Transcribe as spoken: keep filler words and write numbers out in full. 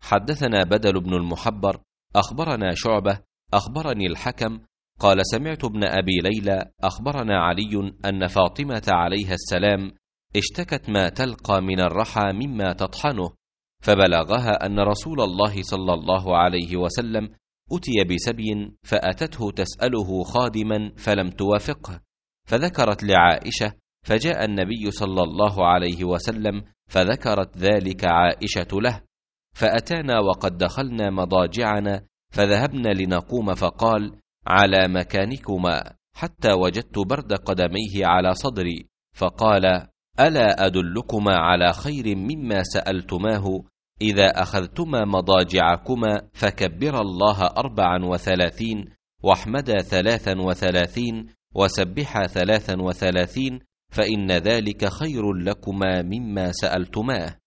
حدثنا بدل بن المحبر أخبرنا شعبة أخبرني الحكم قال سمعت ابن أبي ليلى أخبرنا علي أن فاطمة عليها السلام اشتكت ما تلقى من الرحى مما تطحنه، فبلغها أن رسول الله صلى الله عليه وسلم أتي بسبي فأتته تسأله خادما فلم توافقه، فذكرت لعائشة، فجاء النبي صلى الله عليه وسلم فذكرت ذلك عائشة له، فأتانا وقد دخلنا مضاجعنا فذهبنا لنقوم، فقال على مكانكما حتى وجدت برد قدميه على صدري، فقال ألا أدلكما على خير مما سألتماه؟ إذا أخذتما مضاجعكما فكبر الله أربعا وثلاثين واحمدا ثلاثا وثلاثين وسبحا ثلاثا وثلاثين، فإن ذلك خير لكما مما سألتماه.